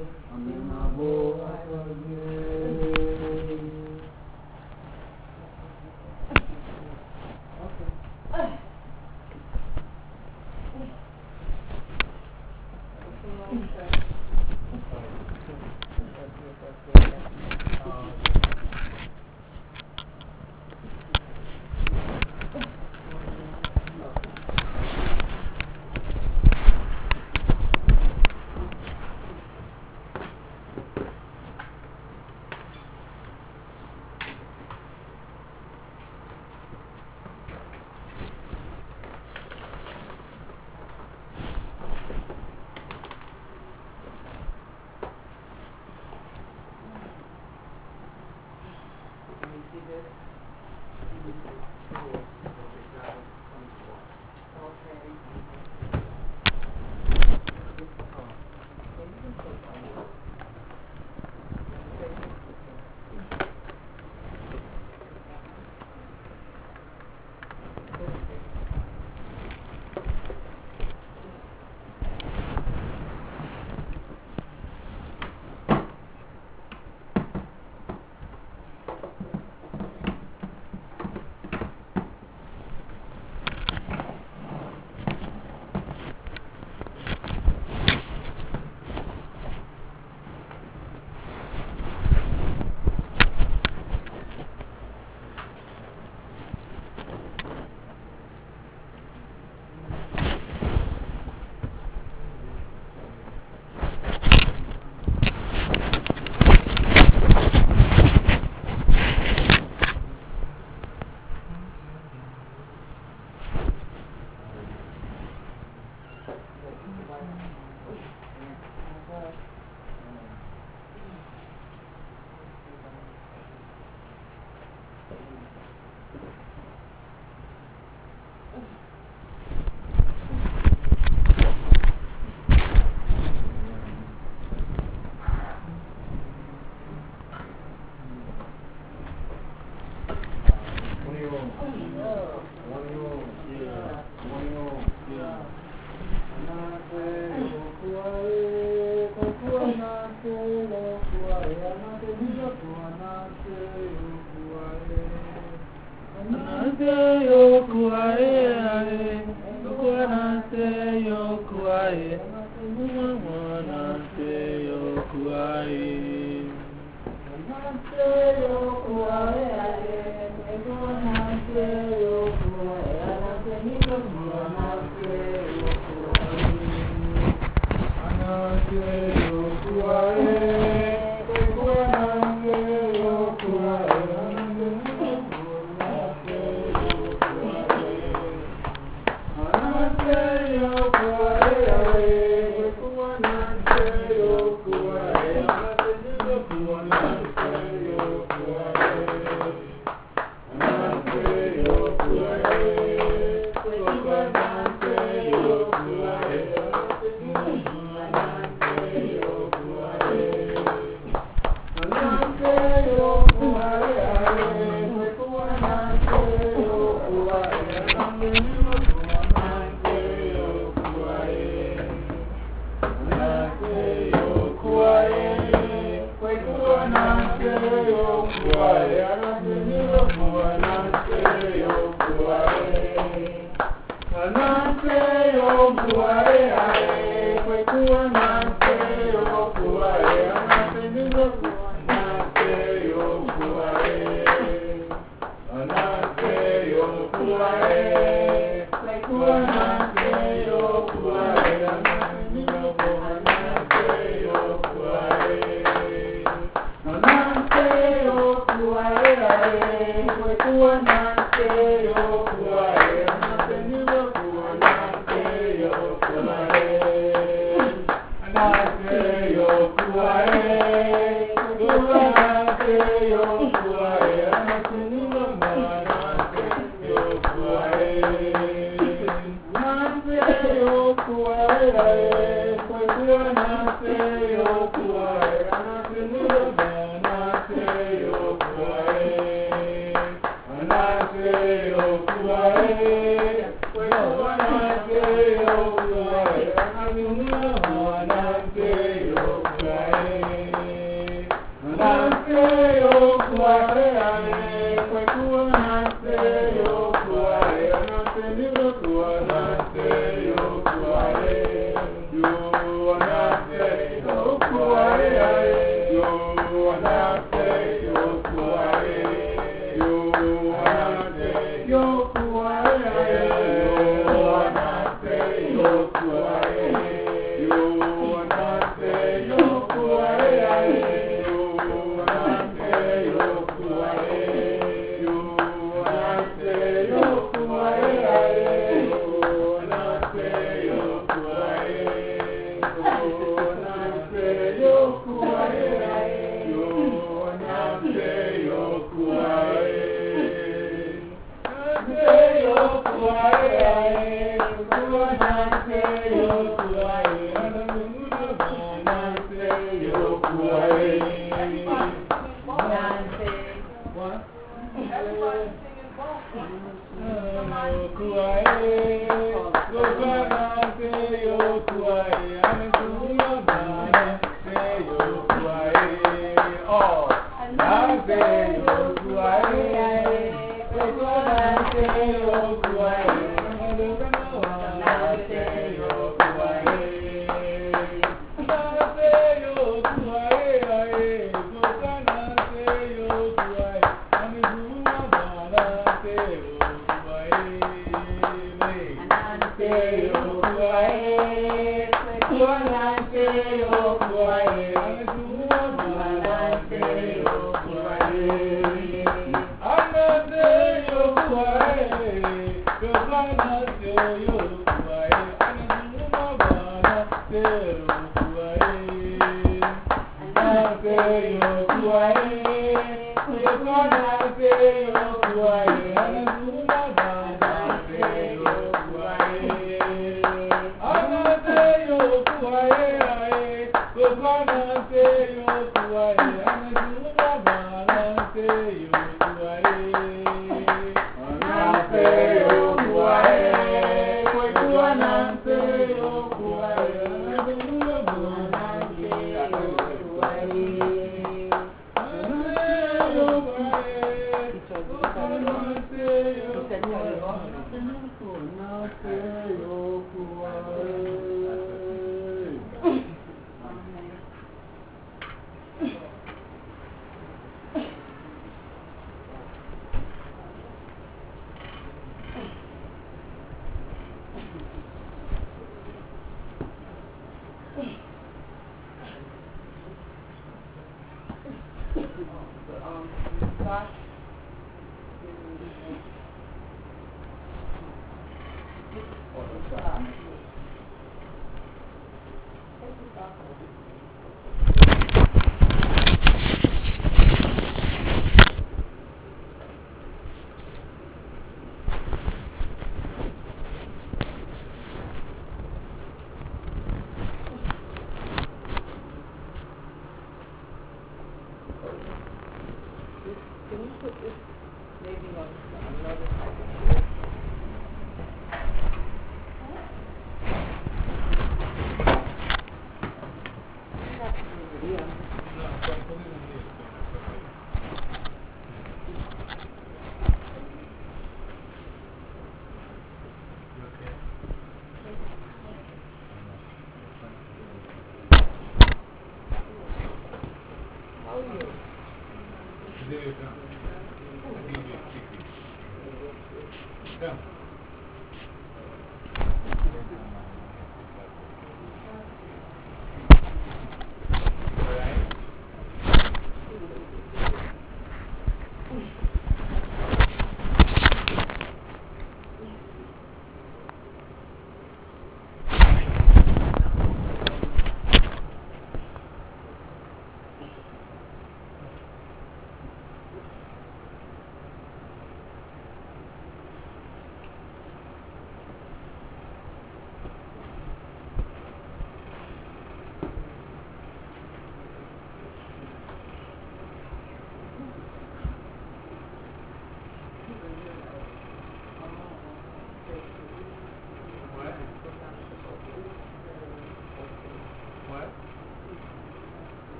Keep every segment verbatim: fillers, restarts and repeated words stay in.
Anase yo kuae,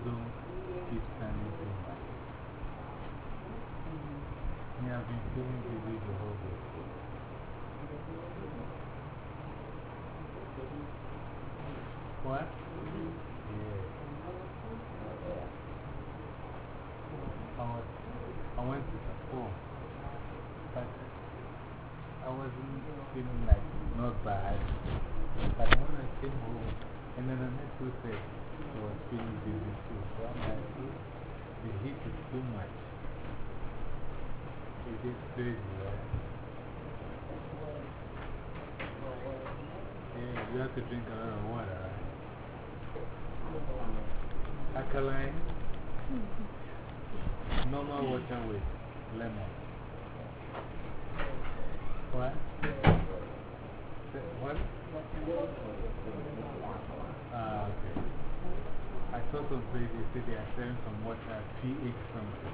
don't keep standing too much. Me, I've been feeling dizzy the whole day. What? Yeah. I, was, I went to school, but I wasn't feeling like not bad. But when I came home, and then the next two said I was feeling dizzy too. So I'm like, "Hey, the heat is too much." It is crazy, right? Yeah, you have to drink a lot of water, right? Alkaline, normal water with lemon. What? Say, what? Ah, okay. I saw some place they say they are selling some water, pH something.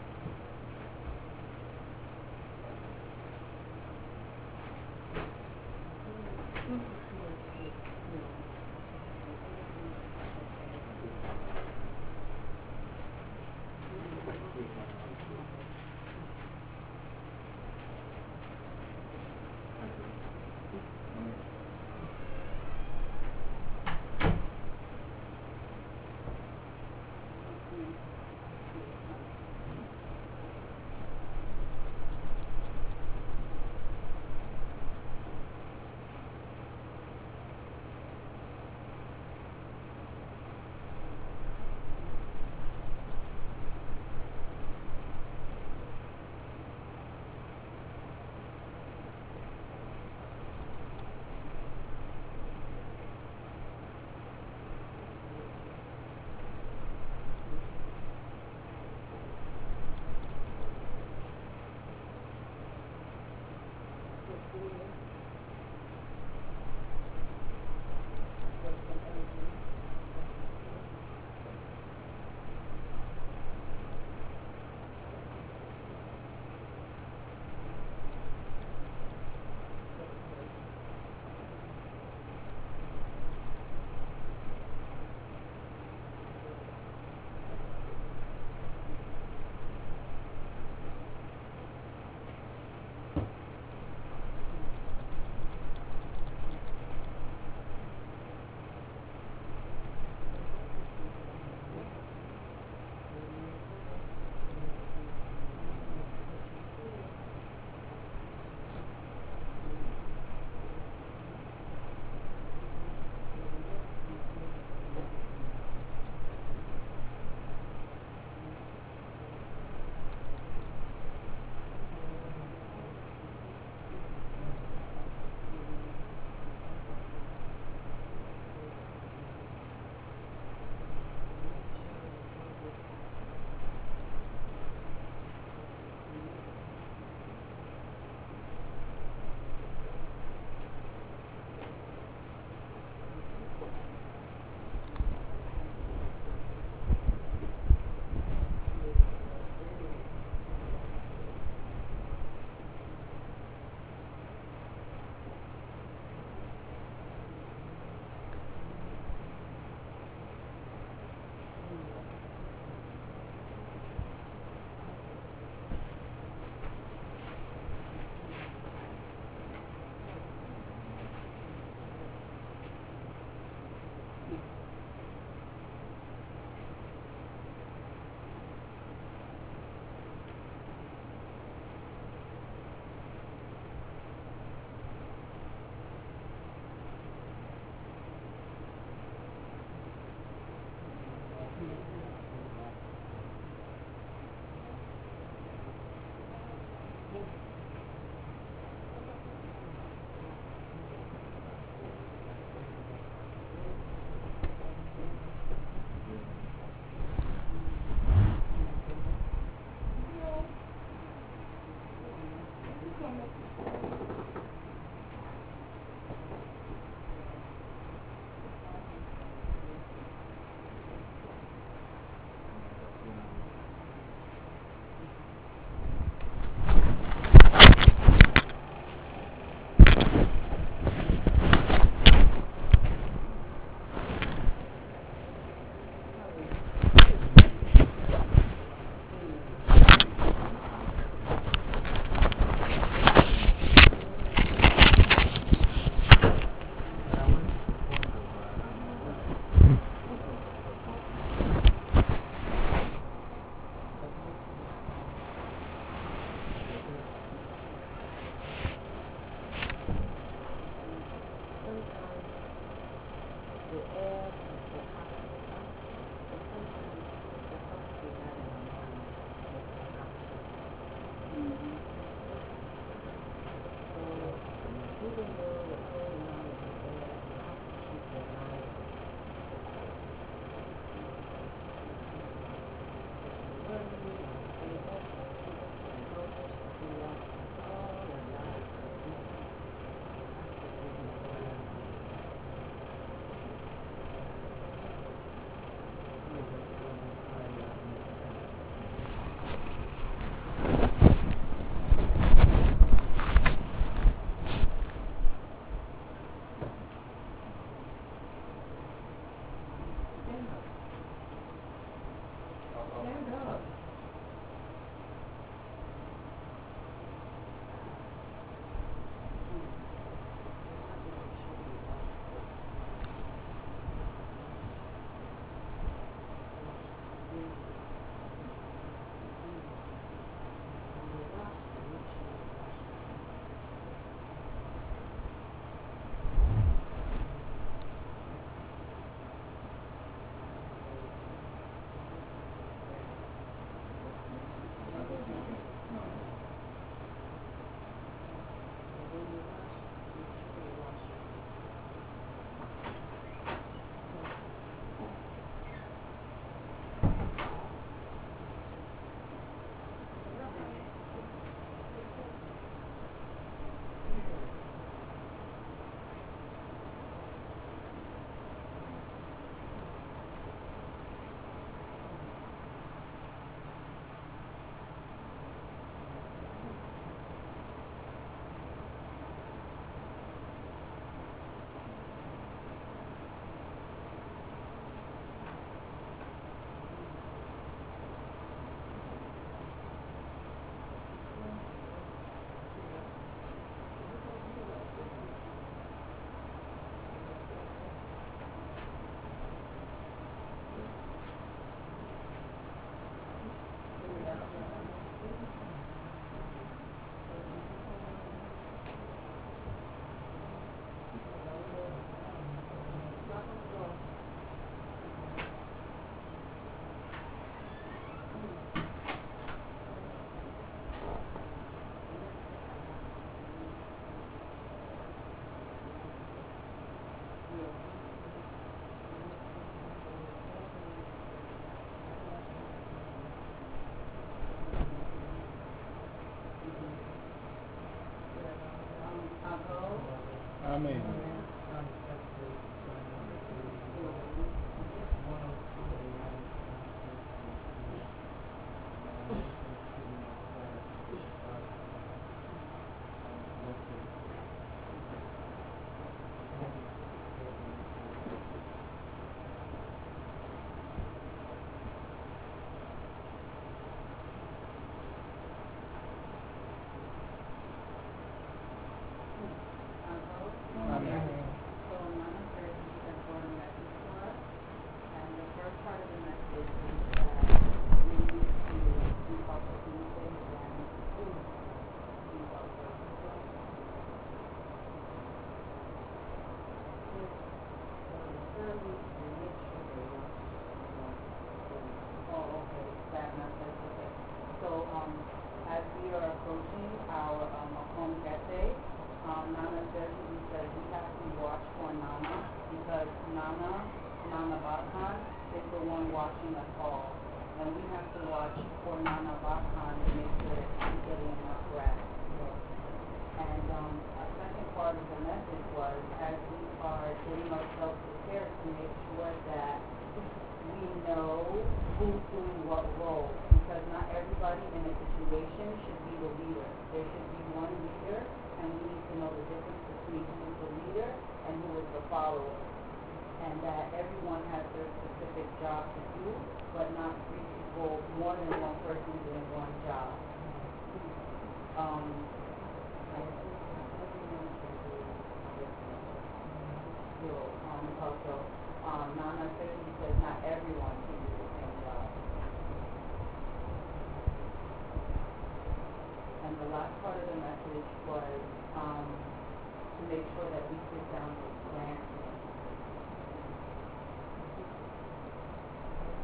Amen.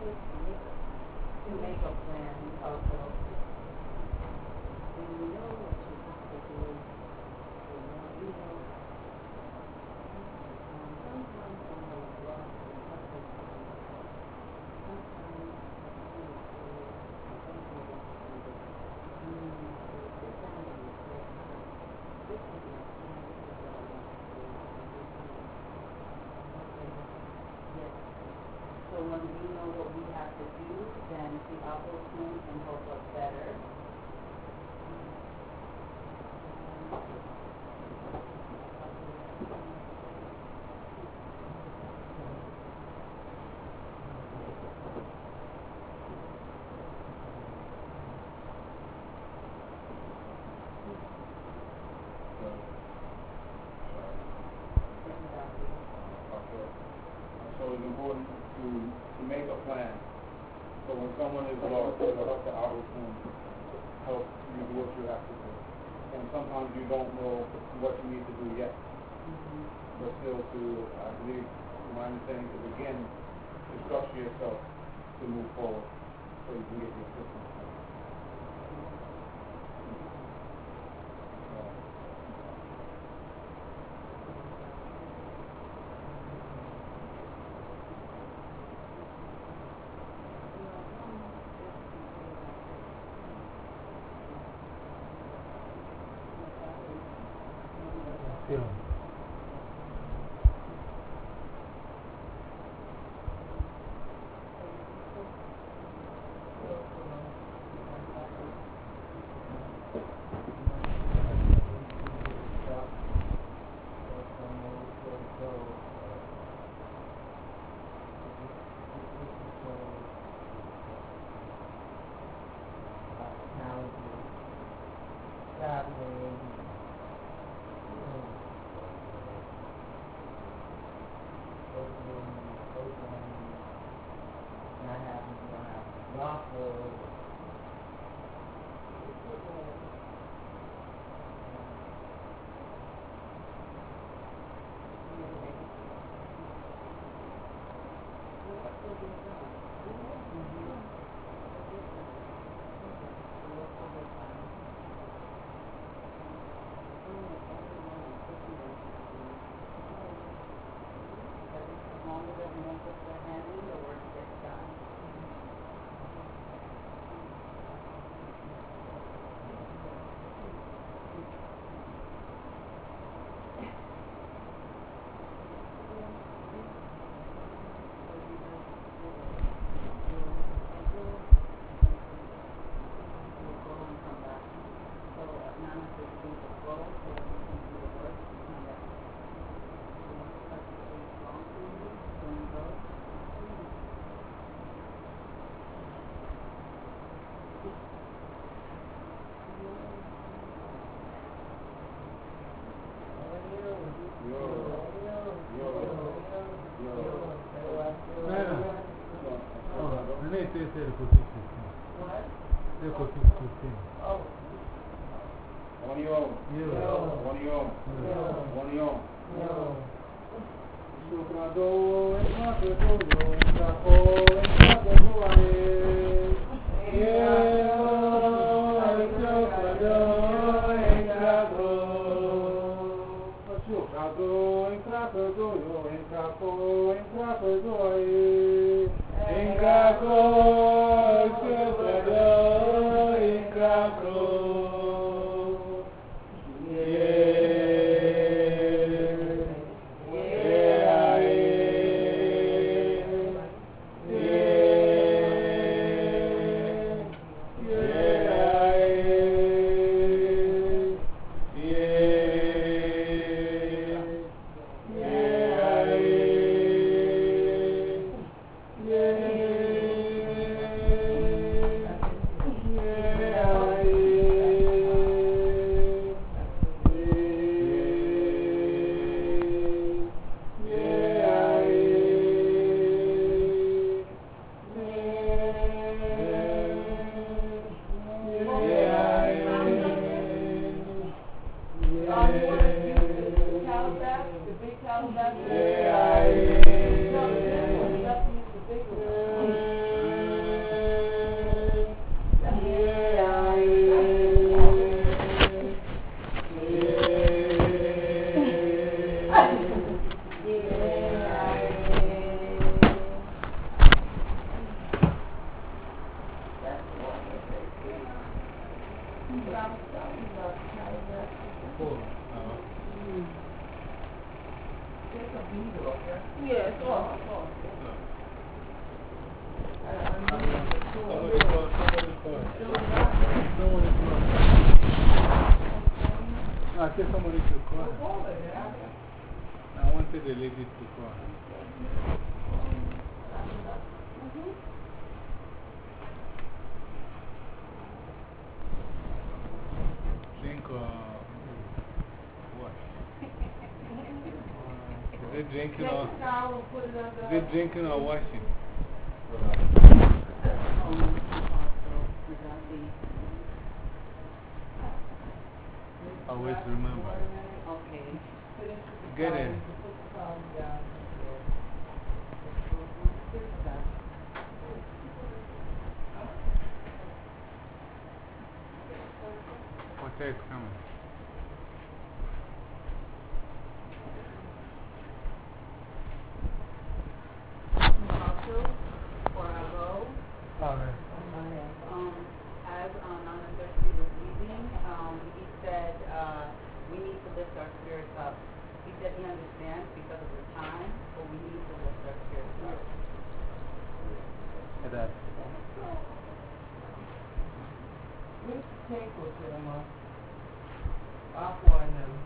to make a plan also. And you know what you're supposed to do. You know, you know. Um, sometimes when I was lost in something, sometimes I feel like something is happening. Mm, so sit down and reflect. This is my plan. This is what I want to do. Okay. Yes. So when we know what we have to do, then the opportunity can help us better. So it's important to, to make a plan. So when someone is lost, to help the outer room, help you do what you have to do. And sometimes you don't know what you need to do yet. Mm-hmm. But still to, I believe, from my understanding, to begin to structure yourself to move forward so you can get the assistance. Yeah. Yeah. Somebody call, somebody call. Somebody call. No, I said somebody should call. I wanted the lady to call. Drink or what? Is it drinking or, is it drinking or washing? Always remember. Okay. Get it. Water is coming. Also, before I go, Alright. um, as um, Nana Thirsty was leaving, um, he said uh, we need to lift our spirits up. He said he understands because of the time, but we need to lift our spirits up. That. Which tank was it, Emma? Aqua and them.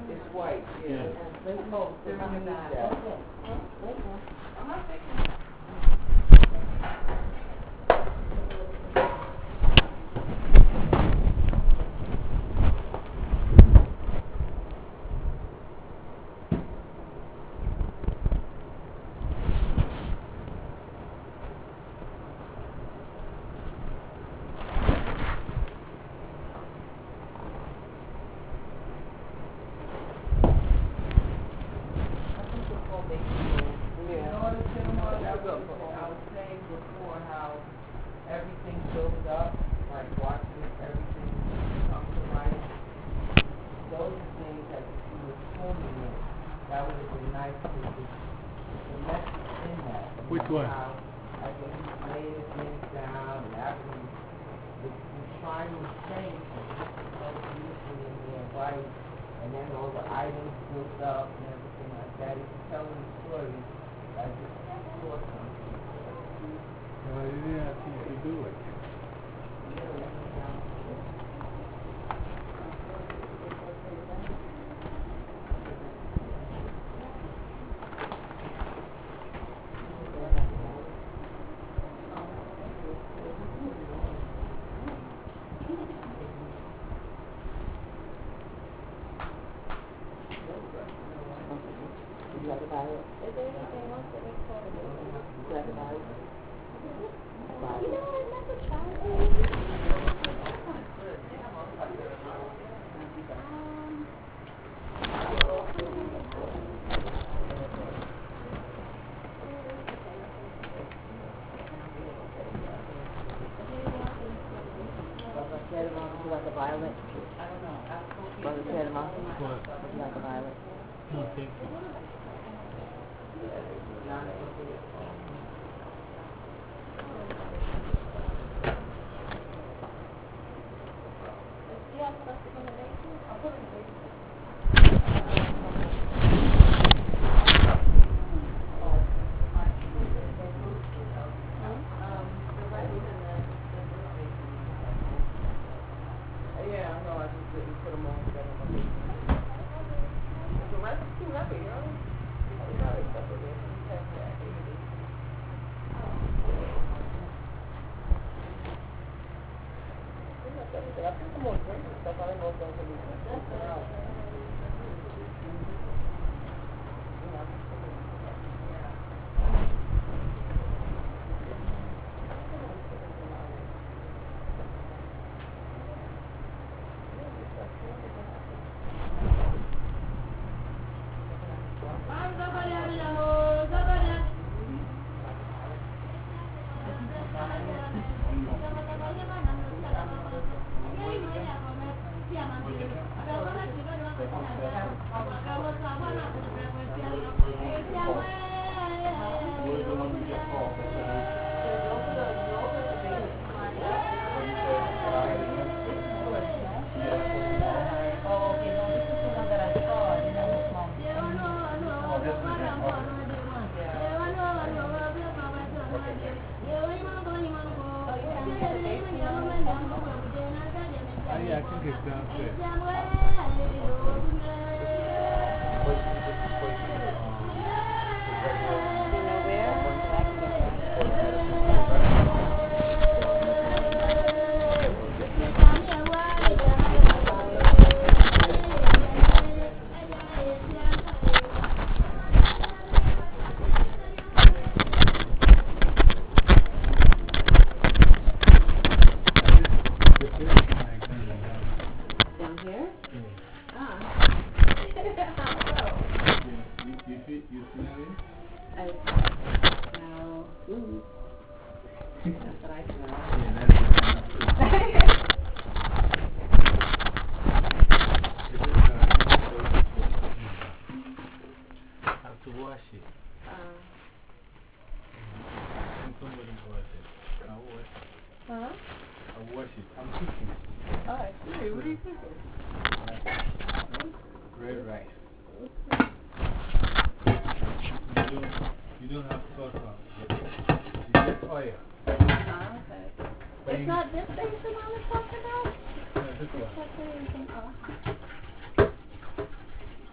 It's white, yeah. Yeah. Wait, Oh, wait, let me wait, need wait, that. wait, wait, wait. I'm not taking it. In order to, uh, that was, I was saying before how everything builds up, like watching everything come to life. Those are things that if you were swimming in, that would have been nice to see the message in that. You Which know, one? How, like when he's laying things down and after he, the, the shrine was changed, so beautiful in there, white, and then all the items built up and everything like that. He's telling the story. I just saw something. No, I didn't ask you to do it. Would you like to buy it? Is there anything else that makes sense? Would you like to buy it? Buy it. You know, I've never tried it. Um, Brother Sedema, would you like a violet? I don't know. Ask Sophie. Brother Sedema, What? would you like a violet? No, thank you. Do you have plastic in the basement? I'll put it in the basement. Yeah, I know. I just didn't put them all together. The rest is too heavy, you know? You got it stuff in there. You have that. I put some more drinks and stuff. I don't know if those will be good. Out. Ah, yeah, I think it's downstairs. Down here? Ah. You, you, feel, you smell it? I smell food. That's what I smell. Yeah, that's the kind of food. It is, uh, I have to wash it. Uh, And somebody wash it. I'll wash it. huh? I'll wash it. I'm cooking. Oh, I see. What are you cooking? Red rice. You don't, you don't have sauce on it. You just oil. Ah, okay. But It's you- not this thing the mom was talking about? No, this one. That's what I'm thinking. Oh.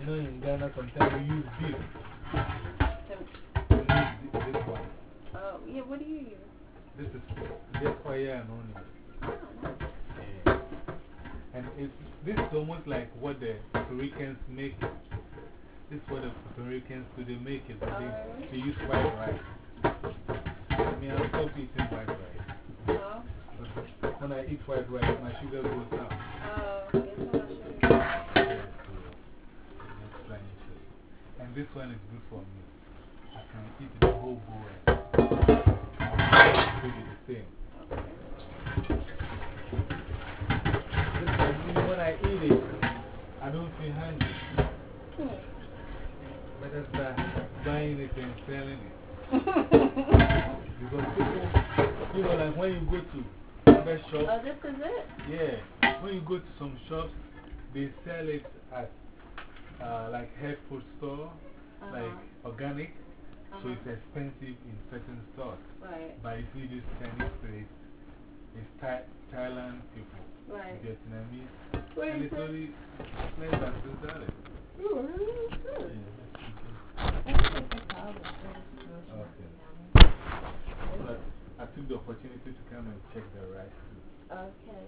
know in Ghana sometimes we use this. The- We use thi- this one. Oh, yeah, what do you use? This is just fire and onion. Oh, nice. Yeah. And it's, this is almost like what the Puerto Ricans make. This is what the Puerto Ricans do. They make it, but they, they use white rice. I mean, I stop eating white rice. Oh. Because when I eat white rice, my sugar goes up. Oh, yes, I'm not sure. Yeah, so that's trying to. And this one is good for me. I can eat the whole bowl. It will be the same. This one, when I eat it, I don't feel hungry. Hmm. But I start buying it and selling it. Because people, you know, like when you go to other shops. Oh, this is it? Yeah. When you go to some shops, they sell it as uh, like health food store, -huh. like organic. -huh. So it's expensive in certain stores. Right. But if you do Chinese place, it's Thai Thailand people, Right. Vietnamese. Where And is it's it? only less than two dollars. Ooh, really? Good. Yeah, that's okay. I don't think the cow was good. Okay. But I took the opportunity to come and check the rice too. Okay.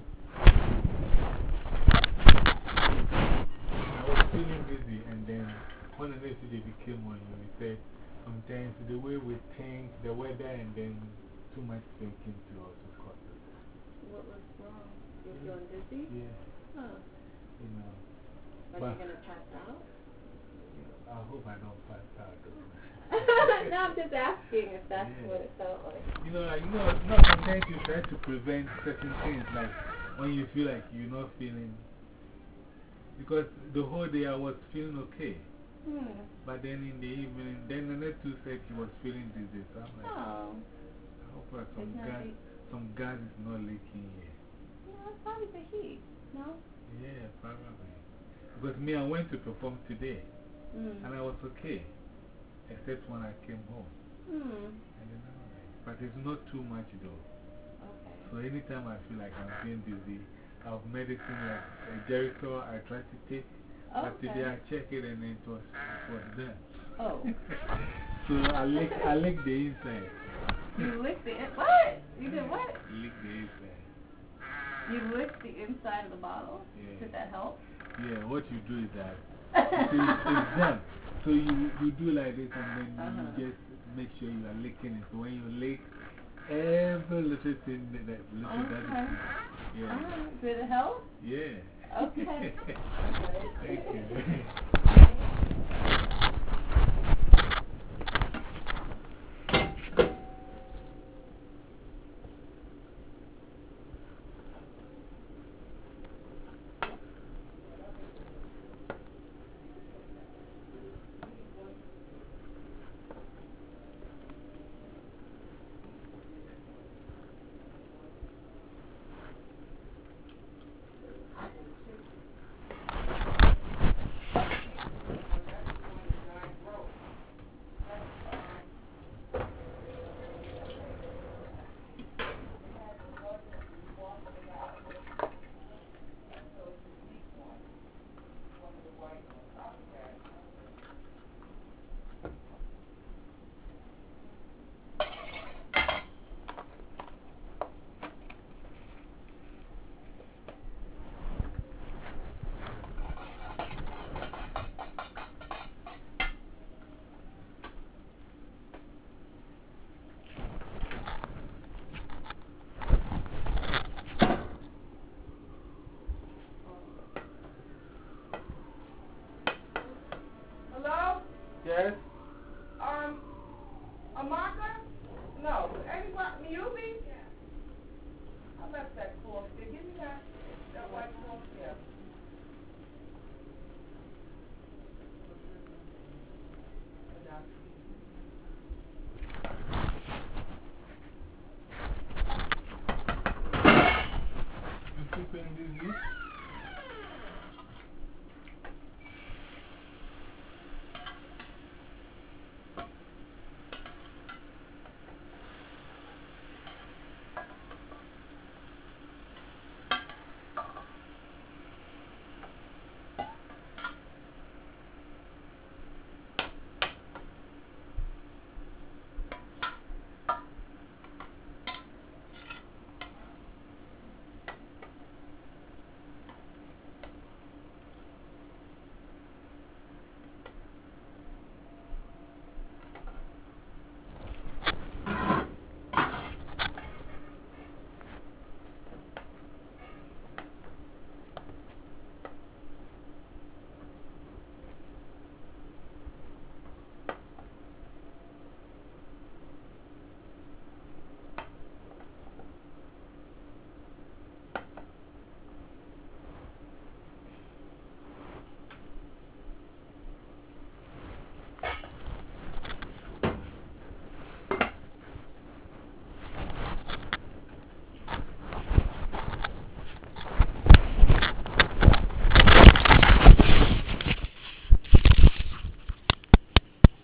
I was feeling busy, and then one of the days they became on you. He said, sometimes the way we think, the weather, and then too much thinking to also cause it. What was wrong? You're feeling dizzy? Yeah, Huh. you know. Are But you going to pass out? I hope I don't pass out though. No, I'm just asking if that's Yeah. what it felt like. You know, like, you know, no, sometimes you try to prevent certain things, like when you feel like you're not feeling. Because the whole day I was feeling okay. Hmm. But then in the evening, then Annette too said she was feeling dizzy. So I'm like, Oh. I hope that some It's not gas, heat. some gas is not leaking here. Yeah, that's probably the heat. No? Yeah, probably. Because me, I went to perform today. Hmm. And I was okay. Except when I came home. Hmm. And then I'm like, but it's not too much though. Okay. So anytime I feel like I'm feeling dizzy, I have medicine like uh, Geritol I try to take. But Okay. today I checked it and it was, it was there. Oh. So I lick, I lick the inside. You licked the in what? You did what? Lick the inside. You licked the inside of the bottle? Yeah. Did that help? Yeah, what you do is that you see, it's done. So you, you do like this and then -huh. you just make sure you are licking it. So when you lick, every little thing that, that little Okay. that is, yeah. Uh, did it help? Yeah. Okay. Okay.